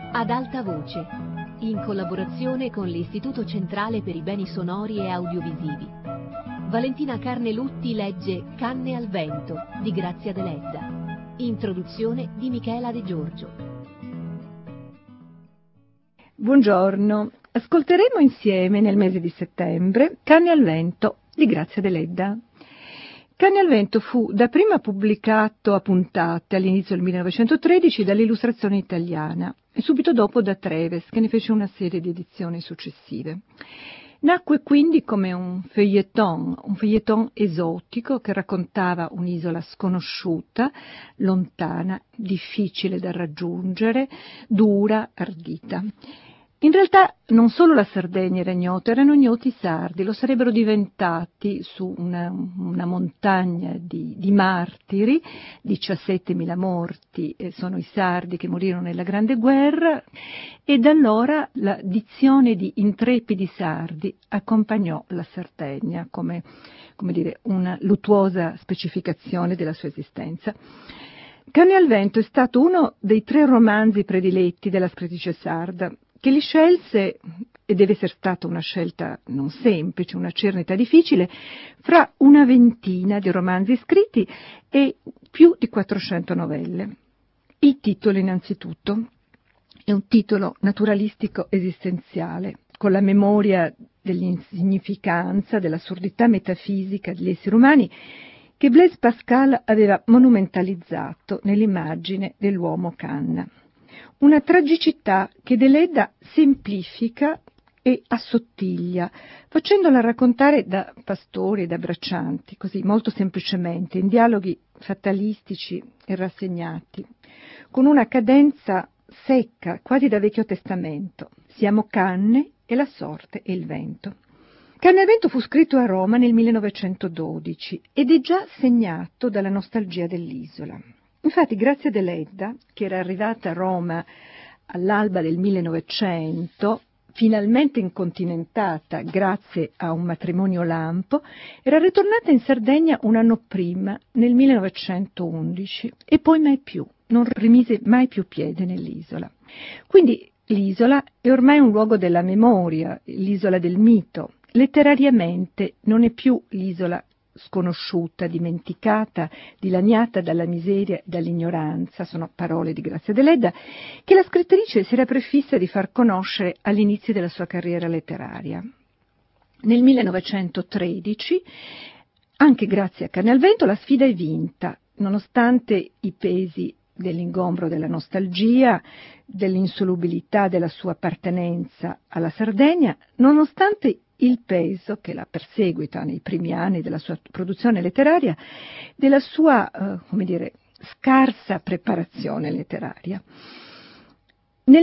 Ad alta voce, in collaborazione con l'Istituto Centrale per i Beni Sonori e Audiovisivi. Valentina Carnelutti legge Canne al vento di Grazia Deledda. Introduzione di Michela De Giorgio. Buongiorno, ascolteremo insieme nel mese di settembre Canne al vento di Grazia Deledda. Canne al vento fu dapprima pubblicato a puntate all'inizio del 1913 dall'Illustrazione Italiana e subito dopo da Treves, che ne fece una serie di edizioni successive. Nacque quindi come un feuilleton esotico che raccontava un'isola sconosciuta, lontana, difficile da raggiungere, dura, ardita. In realtà non solo la Sardegna era ignota, erano ignoti i sardi, lo sarebbero diventati su una montagna di martiri, 17.000 morti, sono i sardi che morirono nella Grande Guerra, e da allora la dizione di intrepidi sardi accompagnò la Sardegna come dire, una luttuosa specificazione della sua esistenza. Canne al vento è stato uno dei 3 romanzi prediletti della scrittrice sarda, che li scelse, e deve essere stata una scelta non semplice, una cernita difficile, fra una ventina di romanzi scritti e più di 400 novelle. Il titolo, innanzitutto, è un titolo naturalistico esistenziale, con la memoria dell'insignificanza, dell'assurdità metafisica degli esseri umani, che Blaise Pascal aveva monumentalizzato nell'immagine dell'uomo canna. Una tragicità che Deledda semplifica e assottiglia, facendola raccontare da pastori e da braccianti, così molto semplicemente, in dialoghi fatalistici e rassegnati, con una cadenza secca, quasi da Vecchio Testamento. Siamo canne e la sorte e il vento. Canne al vento fu scritto a Roma nel 1912 ed è già segnato dalla nostalgia dell'isola. Infatti Grazia Deledda, che era arrivata a Roma all'alba del 1900, finalmente incontinentata grazie a un matrimonio lampo, era ritornata in Sardegna un anno prima, nel 1911, e poi mai più, non rimise mai più piede nell'isola. Quindi l'isola è ormai un luogo della memoria, l'isola del mito. Letterariamente non è più l'isola sconosciuta, dimenticata, dilaniata dalla miseria e dall'ignoranza, sono parole di Grazia Deledda, che la scrittrice si era prefissa di far conoscere all'inizio della sua carriera letteraria. Nel 1913, anche grazie a Canne al vento, la sfida è vinta, nonostante i pesi dell'ingombro della nostalgia, dell'insolubilità della sua appartenenza alla Sardegna, nonostante il peso che la perseguita nei primi anni della sua produzione letteraria, della sua, scarsa preparazione letteraria. Nel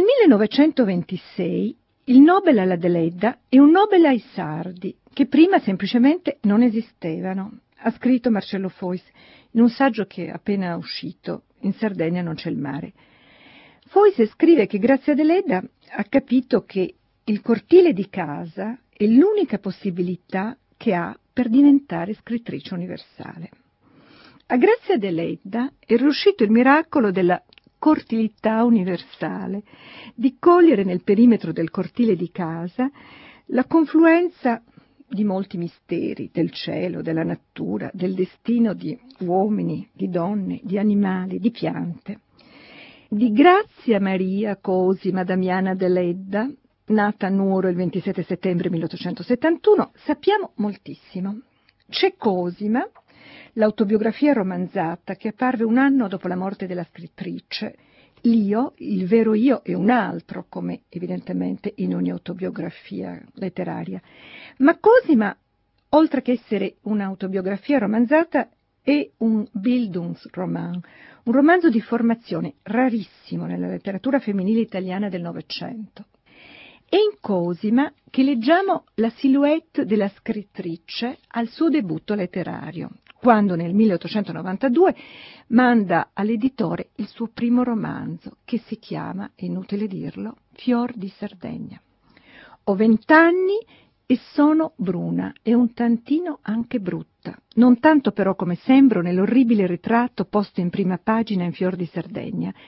1926 il Nobel alla Deledda è un Nobel ai sardi, che prima semplicemente non esistevano, ha scritto Marcello Foix in un saggio che è appena uscito, In Sardegna non c'è il mare. Foix scrive che Grazia Deledda ha capito che il cortile di casa è l'unica possibilità che ha per diventare scrittrice universale. A Grazia Deledda è riuscito il miracolo della cortilità universale, di cogliere nel perimetro del cortile di casa la confluenza di molti misteri del cielo, della natura, del destino di uomini, di donne, di animali, di piante. Di Grazia Maria Cosima Damiana Deledda, nata a Nuoro il 27 settembre 1871, sappiamo moltissimo. C'è Cosima, l'autobiografia romanzata che apparve un anno dopo la morte della scrittrice. L'io, il vero io, è un altro, come evidentemente in ogni autobiografia letteraria. Ma Cosima, oltre che essere un'autobiografia romanzata, è un Bildungsroman, un romanzo di formazione rarissimo nella letteratura femminile italiana del Novecento. È in Cosima che leggiamo la silhouette della scrittrice al suo debutto letterario, quando nel 1892 manda all'editore il suo primo romanzo, che si chiama, è inutile dirlo, Fior di Sardegna. Ho 20 anni e sono bruna e un tantino anche brutta, non tanto però come sembro nell'orribile ritratto posto in prima pagina in Fior di Sardegna.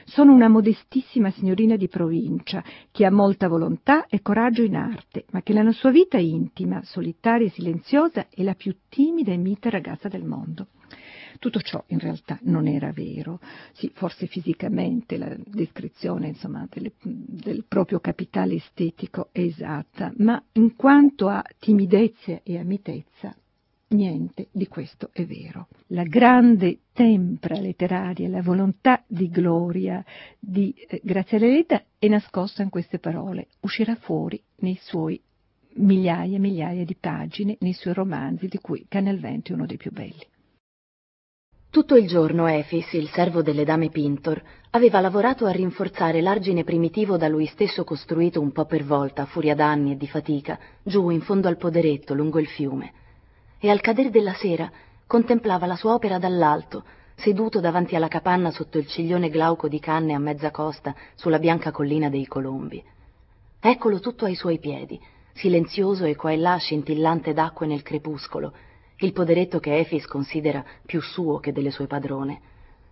Sono una modestissima signorina di provincia che ha molta volontà e coraggio in arte, ma che nella sua vita intima, solitaria e silenziosa, è la più timida e mite ragazza del mondo. Tutto ciò in realtà non era vero. Sì, forse fisicamente la descrizione, insomma, del proprio capitale estetico è esatta, ma in quanto a timidezza e a mitezza, niente di questo è vero. La grande tempra letteraria, la volontà di gloria di Grazia Deledda è nascosta in queste parole, uscirà fuori nei suoi migliaia e migliaia di pagine, nei suoi romanzi, di cui Cane al vento è uno dei più belli. Tutto il giorno Efis, il servo delle dame Pintor, aveva lavorato a rinforzare l'argine primitivo da lui stesso costruito un po' per volta, a furia d'anni e di fatica, giù in fondo al poderetto, lungo il fiume. E al cader della sera contemplava la sua opera dall'alto, seduto davanti alla capanna sotto il ciglione glauco di canne a mezza costa, sulla bianca collina dei Colombi. Eccolo tutto ai suoi piedi, silenzioso e qua e là scintillante d'acque nel crepuscolo, il poderetto che Efis considera più suo che delle sue padrone.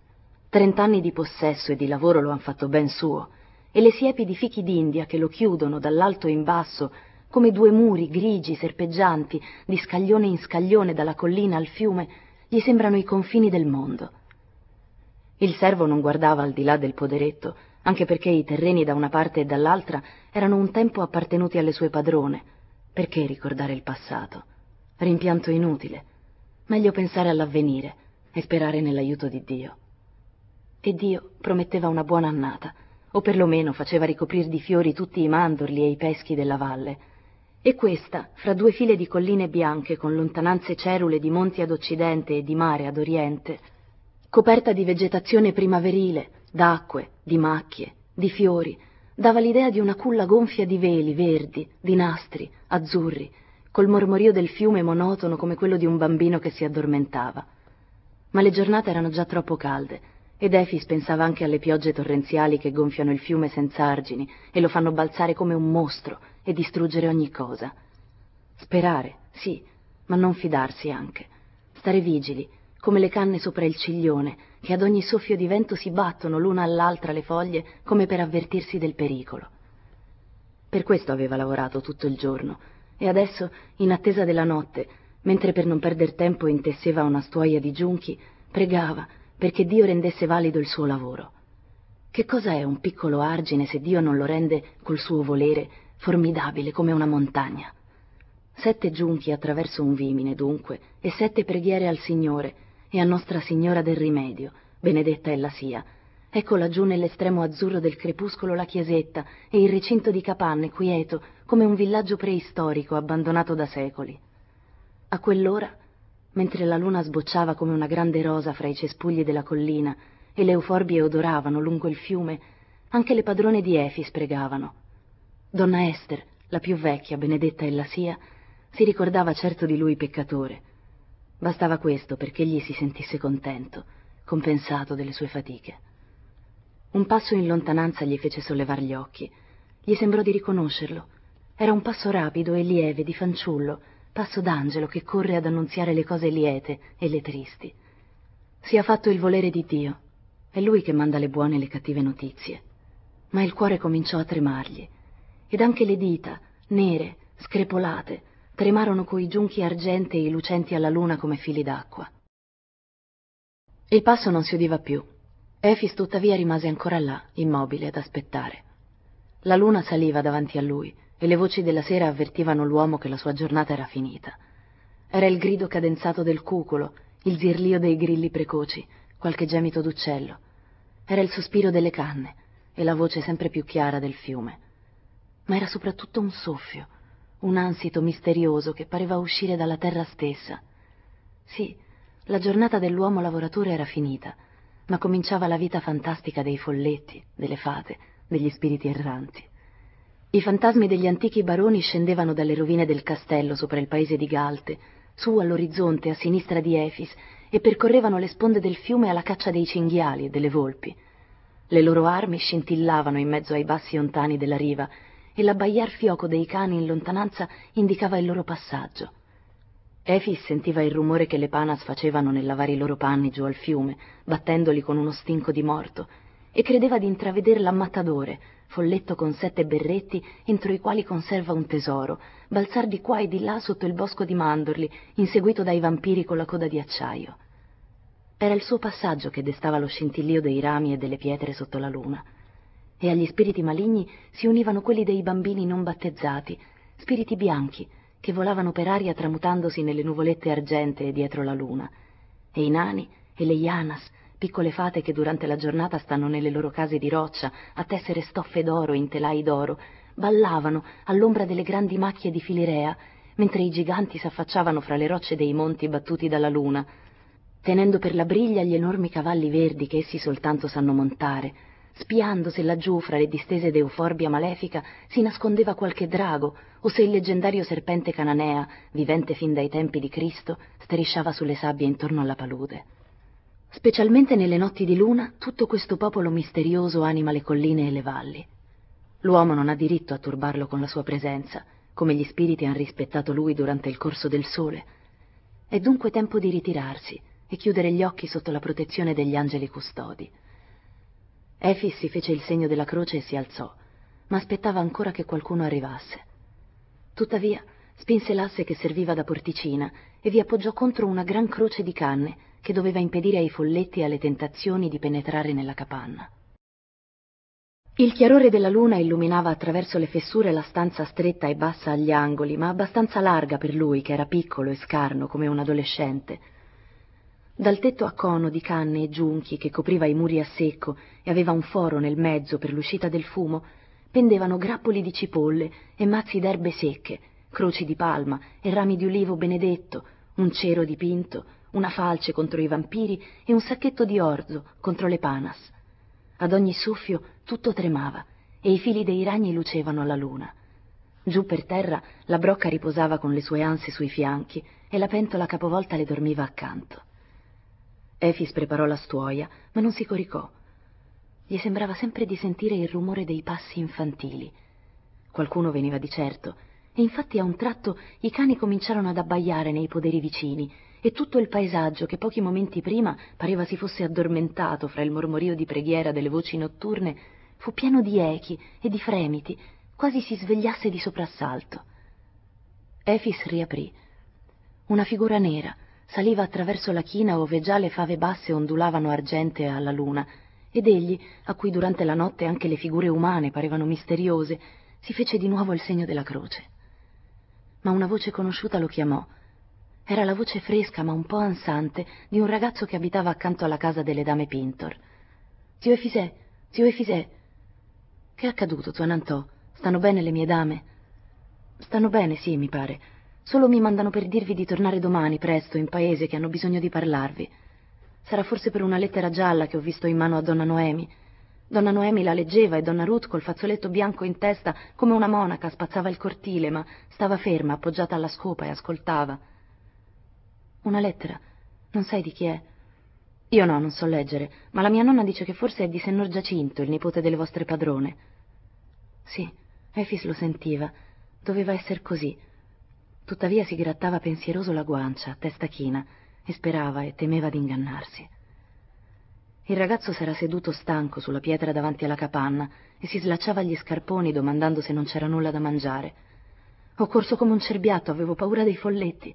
30 anni di possesso e di lavoro lo han fatto ben suo, e le siepi di fichi d'India che lo chiudono dall'alto in basso come 2 muri grigi serpeggianti di scaglione in scaglione dalla collina al fiume gli sembrano i confini del mondo. Il servo non guardava al di là del poderetto, anche perché i terreni da una parte e dall'altra erano un tempo appartenuti alle sue padrone. Perché ricordare il passato? Rimpianto inutile. Meglio pensare all'avvenire e sperare nell'aiuto di Dio. E Dio prometteva una buona annata, o perlomeno faceva ricoprir di fiori tutti i mandorli e i peschi della valle. E questa, fra 2 file di colline bianche con lontananze cerule di monti ad occidente e di mare ad oriente, coperta di vegetazione primaverile, d'acque, di macchie, di fiori, dava l'idea di una culla gonfia di veli verdi, di nastri, azzurri, col mormorio del fiume monotono come quello di un bambino che si addormentava. Ma le giornate erano già troppo calde, ed Efis pensava anche alle piogge torrenziali che gonfiano il fiume senza argini e lo fanno balzare come un mostro e distruggere ogni cosa. Sperare, sì, ma non fidarsi anche. Stare vigili, come le canne sopra il ciglione, che ad ogni soffio di vento si battono l'una all'altra le foglie come per avvertirsi del pericolo. Per questo aveva lavorato tutto il giorno, e adesso, in attesa della notte, mentre per non perder tempo intesseva una stuoia di giunchi, pregava perché Dio rendesse valido il suo lavoro. Che cosa è un piccolo argine se Dio non lo rende col suo volere formidabile come una montagna? 7 giunchi attraverso un vimine, dunque, e 7 preghiere al Signore e a Nostra Signora del Rimedio, benedetta ella sia. Ecco laggiù nell'estremo azzurro del crepuscolo la chiesetta e il recinto di capanne quieto come un villaggio preistorico abbandonato da secoli. A quell'ora, mentre la luna sbocciava come una grande rosa fra i cespugli della collina e le euforbie odoravano lungo il fiume, anche le padrone di Efis pregavano. Donna Ester, la più vecchia, benedetta ella sia, si ricordava certo di lui peccatore. Bastava questo perché egli si sentisse contento, compensato delle sue fatiche. Un passo in lontananza gli fece sollevar gli occhi. Gli sembrò di riconoscerlo. Era un passo rapido e lieve di fanciullo, passo d'angelo che corre ad annunziare le cose liete e le tristi. Sia fatto il volere di Dio. È lui che manda le buone e le cattive notizie. Ma il cuore cominciò a tremargli, ed anche le dita, nere, screpolate, tremarono coi giunchi argentei lucenti alla luna come fili d'acqua. Il passo non si udiva più. Efis tuttavia rimase ancora là, immobile, ad aspettare. La luna saliva davanti a lui e le voci della sera avvertivano l'uomo che la sua giornata era finita. Era il grido cadenzato del cuculo, il zirlio dei grilli precoci, qualche gemito d'uccello. Era il sospiro delle canne e la voce sempre più chiara del fiume. Ma era soprattutto un soffio, un ansito misterioso che pareva uscire dalla terra stessa. Sì, la giornata dell'uomo lavoratore era finita, ma cominciava la vita fantastica dei folletti, delle fate, degli spiriti erranti. I fantasmi degli antichi baroni scendevano dalle rovine del castello sopra il paese di Galte, su all'orizzonte a sinistra di Efis, e percorrevano le sponde del fiume alla caccia dei cinghiali e delle volpi. Le loro armi scintillavano in mezzo ai bassi ontani della riva, e l'abbaiar fioco dei cani in lontananza indicava il loro passaggio. Efis sentiva il rumore che le panas facevano nel lavare i loro panni giù al fiume, battendoli con uno stinco di morto, e credeva di intraveder l'ammatadore, folletto con 7 berretti entro i quali conserva un tesoro, balzar di qua e di là sotto il bosco di mandorli, inseguito dai vampiri con la coda di acciaio. Era il suo passaggio che destava lo scintillio dei rami e delle pietre sotto la luna. E agli spiriti maligni si univano quelli dei bambini non battezzati, spiriti bianchi, che volavano per aria tramutandosi nelle nuvolette argentee dietro la luna, e i nani e le ianas, piccole fate che durante la giornata stanno nelle loro case di roccia a tessere stoffe d'oro in telai d'oro, ballavano all'ombra delle grandi macchie di Filirea, mentre i giganti s'affacciavano fra le rocce dei monti battuti dalla luna, tenendo per la briglia gli enormi cavalli verdi che essi soltanto sanno montare, spiando se laggiù fra le distese d'euforbia malefica si nascondeva qualche drago o se il leggendario serpente cananea, vivente fin dai tempi di Cristo, strisciava sulle sabbie intorno alla palude. Specialmente nelle notti di luna, tutto questo popolo misterioso anima le colline e le valli. L'uomo non ha diritto a turbarlo con la sua presenza, come gli spiriti han rispettato lui durante il corso del sole. È dunque tempo di ritirarsi e chiudere gli occhi sotto la protezione degli angeli custodi. Efis si fece il segno della croce e si alzò, ma aspettava ancora che qualcuno arrivasse. Tuttavia, spinse l'asse che serviva da porticina e vi appoggiò contro una gran croce di canne che doveva impedire ai folletti e alle tentazioni di penetrare nella capanna. Il chiarore della luna illuminava attraverso le fessure la stanza stretta e bassa agli angoli, ma abbastanza larga per lui, che era piccolo e scarno come un adolescente. Dal tetto a cono di canne e giunchi che copriva i muri a secco e aveva un foro nel mezzo per l'uscita del fumo, pendevano grappoli di cipolle e mazzi d'erbe secche, croci di palma e rami di ulivo benedetto, un cero dipinto, una falce contro i vampiri e un sacchetto di orzo contro le panas. Ad ogni soffio tutto tremava e i fili dei ragni lucevano alla luna. Giù per terra la brocca riposava con le sue anse sui fianchi e la pentola capovolta le dormiva accanto. Efis preparò la stuoia, ma non si coricò. Gli sembrava sempre di sentire il rumore dei passi infantili. Qualcuno veniva di certo, e infatti a un tratto i cani cominciarono ad abbaiare nei poderi vicini, e tutto il paesaggio, che pochi momenti prima pareva si fosse addormentato fra il mormorio di preghiera delle voci notturne, fu pieno di echi e di fremiti, quasi si svegliasse di soprassalto. Efis riaprì. Una figura nera saliva attraverso la china ove già le fave basse ondulavano argentee alla luna, ed egli, a cui durante la notte anche le figure umane parevano misteriose, si fece di nuovo il segno della croce. Ma una voce conosciuta lo chiamò. Era la voce fresca ma un po' ansante di un ragazzo che abitava accanto alla casa delle dame Pintor. Zio Efisè, zio Efisè. Che è accaduto, zio Nantò? Stanno bene le mie dame? Stanno bene, sì, mi pare. Solo mi mandano per dirvi di tornare domani, presto, in paese, che hanno bisogno di parlarvi. Sarà forse per una lettera gialla che ho visto in mano a donna Noemi. Donna Noemi la leggeva e donna Ruth, col fazzoletto bianco in testa, come una monaca, spazzava il cortile, ma stava ferma, appoggiata alla scopa, e ascoltava. Una lettera? Non sai di chi è? Io no, non so leggere, ma la mia nonna dice che forse è di Signor Giacinto, il nipote delle vostre padrone. Sì, Efis lo sentiva. Doveva essere così. Tuttavia si grattava pensieroso la guancia, a testa china, e sperava e temeva di ingannarsi. Il ragazzo s'era seduto stanco sulla pietra davanti alla capanna e si slacciava gli scarponi domandando se non c'era nulla da mangiare. Ho corso come un cerbiatto, avevo paura dei folletti.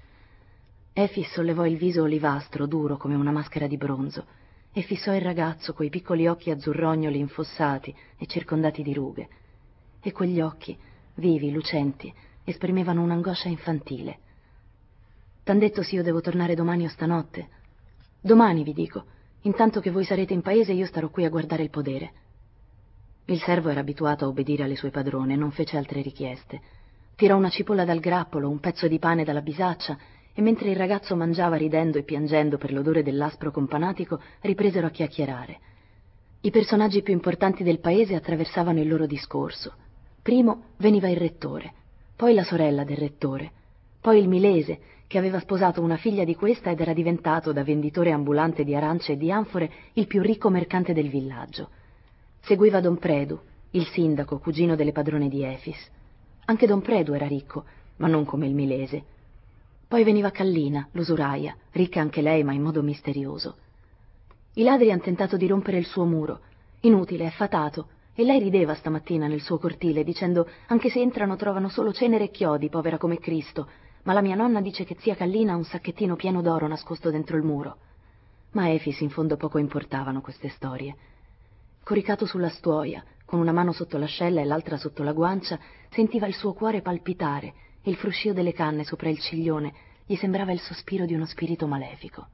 Efis sollevò il viso olivastro, duro come una maschera di bronzo, e fissò il ragazzo coi piccoli occhi azzurrognoli infossati e circondati di rughe. E quegli occhi, vivi, lucenti, esprimevano un'angoscia infantile. T'han detto se io devo tornare domani o stanotte? Domani, vi dico. Intanto che voi sarete in paese io starò qui a guardare il podere. Il servo era abituato a obbedire alle sue padrone e non fece altre richieste. Tirò una cipolla dal grappolo, un pezzo di pane dalla bisaccia, e mentre il ragazzo mangiava ridendo e piangendo per l'odore dell'aspro companatico, ripresero a chiacchierare. I personaggi più importanti del paese attraversavano il loro discorso. Primo veniva il rettore, poi la sorella del rettore, poi il milese, che aveva sposato una figlia di questa ed era diventato, da venditore ambulante di arance e di anfore, il più ricco mercante del villaggio. Seguiva Don Predu, il sindaco, cugino delle padrone di Efis. Anche Don Predu era ricco, ma non come il milese. Poi veniva Kallina, l'usuraia, ricca anche lei ma in modo misterioso. I ladri han tentato di rompere il suo muro. Inutile, è fatato. E lei rideva stamattina nel suo cortile, dicendo: anche se entrano trovano solo cenere e chiodi, povera come Cristo. Ma la mia nonna dice che zia Kallina ha un sacchettino pieno d'oro nascosto dentro il muro. Ma a Efix in fondo poco importavano queste storie. Coricato sulla stuoia, con una mano sotto l'ascella e l'altra sotto la guancia, sentiva il suo cuore palpitare e il fruscio delle canne sopra il ciglione gli sembrava il sospiro di uno spirito malefico.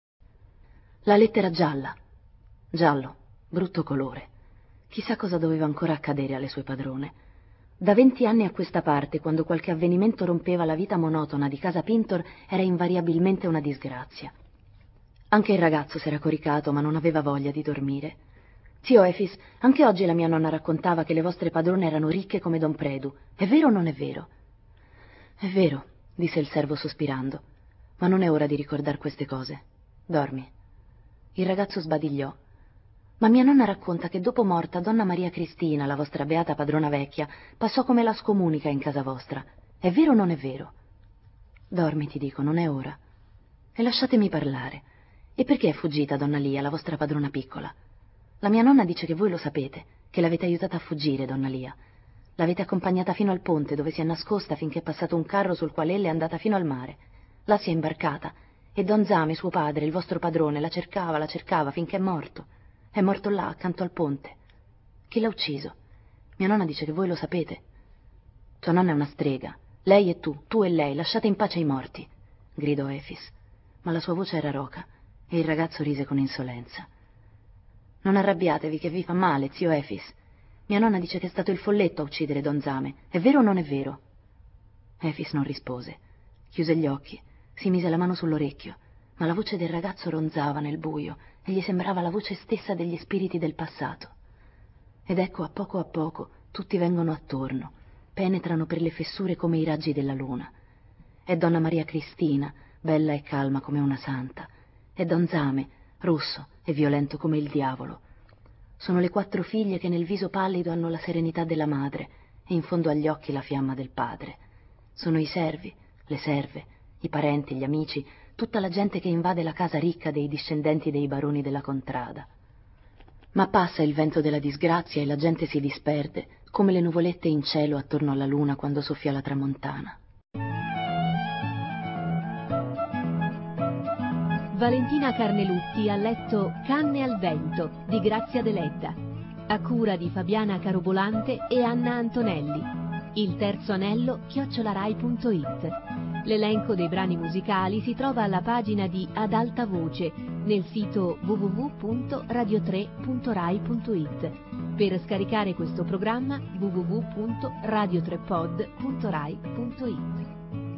La lettera gialla. Giallo, brutto colore. Chissà cosa doveva ancora accadere alle sue padrone. Da 20 anni a questa parte, quando qualche avvenimento rompeva la vita monotona di casa Pintor, era invariabilmente una disgrazia. Anche il ragazzo s'era coricato, ma non aveva voglia di dormire. Zio Efix, anche oggi la mia nonna raccontava che le vostre padrone erano ricche come Don Predu. È vero o non è vero? È vero, disse il servo sospirando, ma non è ora di ricordar queste cose. Dormi. Il ragazzo sbadigliò. Ma mia nonna racconta che dopo morta donna Maria Cristina, la vostra beata padrona vecchia, passò come la scomunica in casa vostra. È vero o non è vero? Dormi, ti dico, non è ora. E lasciatemi parlare. E perché è fuggita donna Lia, la vostra padrona piccola? La mia nonna dice che voi lo sapete, che l'avete aiutata a fuggire, donna Lia. L'avete accompagnata fino al ponte, dove si è nascosta finché è passato un carro sul quale ella è andata fino al mare. Là si è imbarcata, e Don Zame, suo padre, il vostro padrone, la cercava finché è morto. È morto là, accanto al ponte. Chi l'ha ucciso? Mia nonna dice che voi lo sapete. Tua nonna è una strega. Lei e tu e lei, lasciate in pace i morti, gridò Efix. Ma la sua voce era roca, e il ragazzo rise con insolenza. Non arrabbiatevi, che vi fa male, zio Efix. Mia nonna dice che è stato il folletto a uccidere Don Zame. È vero o non è vero? Efix non rispose. Chiuse gli occhi, si mise la mano sull'orecchio, ma la voce del ragazzo ronzava nel buio e gli sembrava la voce stessa degli spiriti del passato. Ed ecco, a poco, tutti vengono attorno, penetrano per le fessure come i raggi della luna. È donna Maria Cristina, bella e calma come una santa. È Don Zame, rosso e violento come il diavolo. Sono le 4 figlie che nel viso pallido hanno la serenità della madre e in fondo agli occhi la fiamma del padre. Sono i servi, le serve, i parenti, gli amici, tutta la gente che invade la casa ricca dei discendenti dei baroni della contrada. Ma passa il vento della disgrazia e la gente si disperde, come le nuvolette in cielo attorno alla luna quando soffia la tramontana. Valentina Carnelutti ha letto Canne al vento di Grazia Deledda, a cura di Fabiana Carobolante e Anna Antonelli. Il terzo anello @rai.it. L'elenco dei brani musicali si trova alla pagina di Ad alta voce nel sito www.radio3.rai.it. Per scaricare questo programma www.radio3pod.rai.it.